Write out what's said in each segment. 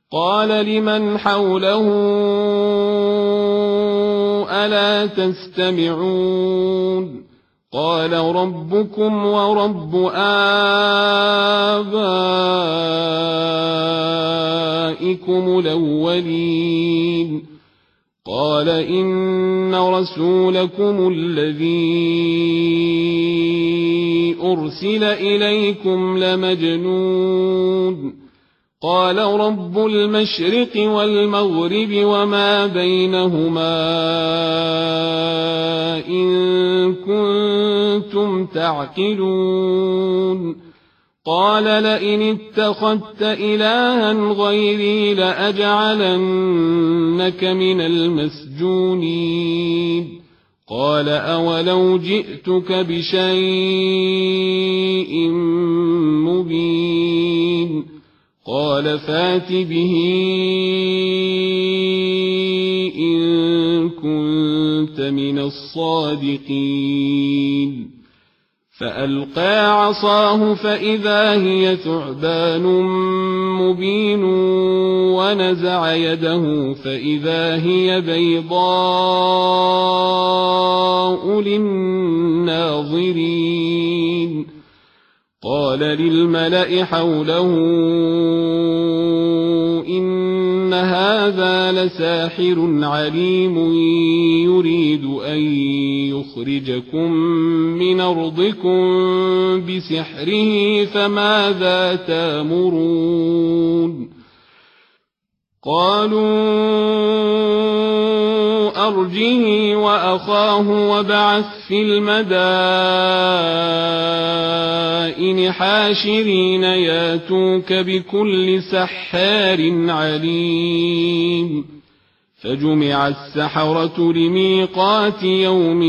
قال لمن حوله ألا تستمعون قال ربكم ورب آبائكم الأولين قال إن رسولكم الذي أرسل إليكم لمجنون قال رب المشرق والمغرب وما بينهما إن كنتم تعقلون قال لئن اتخذت إلها غيري لأجعلنك من المسجونين قال أولو جئتك بشيء مبين قال فات به إن كنت من الصادقين فألقى عصاه فإذا هي ثعبان مبين ونزع يده فإذا هي بيضاء للناظرين قال للملأ حوله إن هذا لساحر عليم يريد أن يخرجكم من أرضكم بسحره فماذا تأمرون قالوا أرجه وأخاه وابعث في المدائن حاشرين ياتوك بكل سحار عليم فجمع السحرة لميقات يوم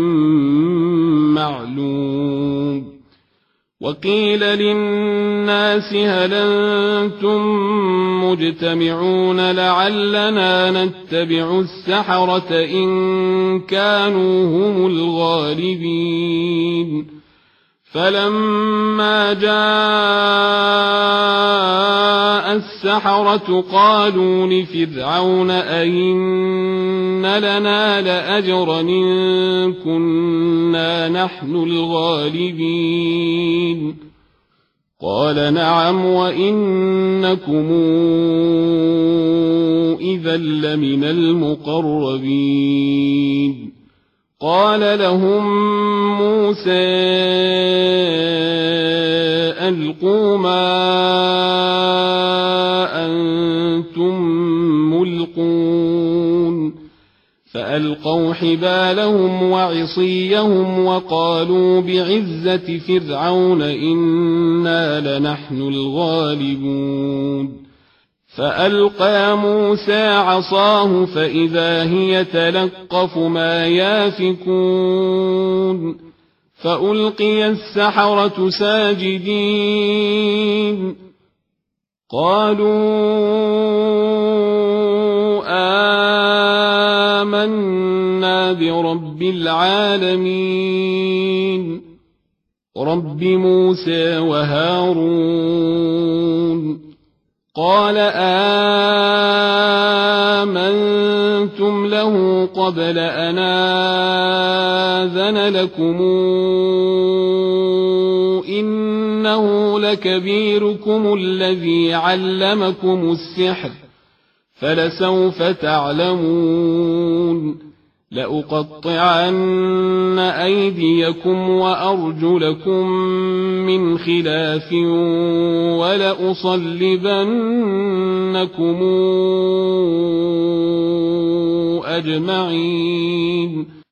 معلوم وقيل للناس هل أنتم مجتمعون لعلنا نتبع السحرة إن كانوا هم الغالبين فلما جاء السحرة قالوا لفرعون أئن لنا لأجرا إن كنا نحن الغالبين قال نعم وإنكم إذا لمن المقربين قال لهم موسى ألقوا ما أنتم ملقون فألقوا حبالهم وعصيهم وقالوا بعزة فرعون إنا لنحن الغالبون فألقى موسى عصاه فإذا هي تلقف ما يافكون فألقي السحرة ساجدين قالوا آمنا برب العالمين رب موسى وهارون قال آمنتم له قبل أن آذن لكم إنه لكبيركم الذي علمكم السحر فلسوف تعلمون لأقطعن أيديكم وأرجلكم من خلاف ولأصلبنكم أجمعين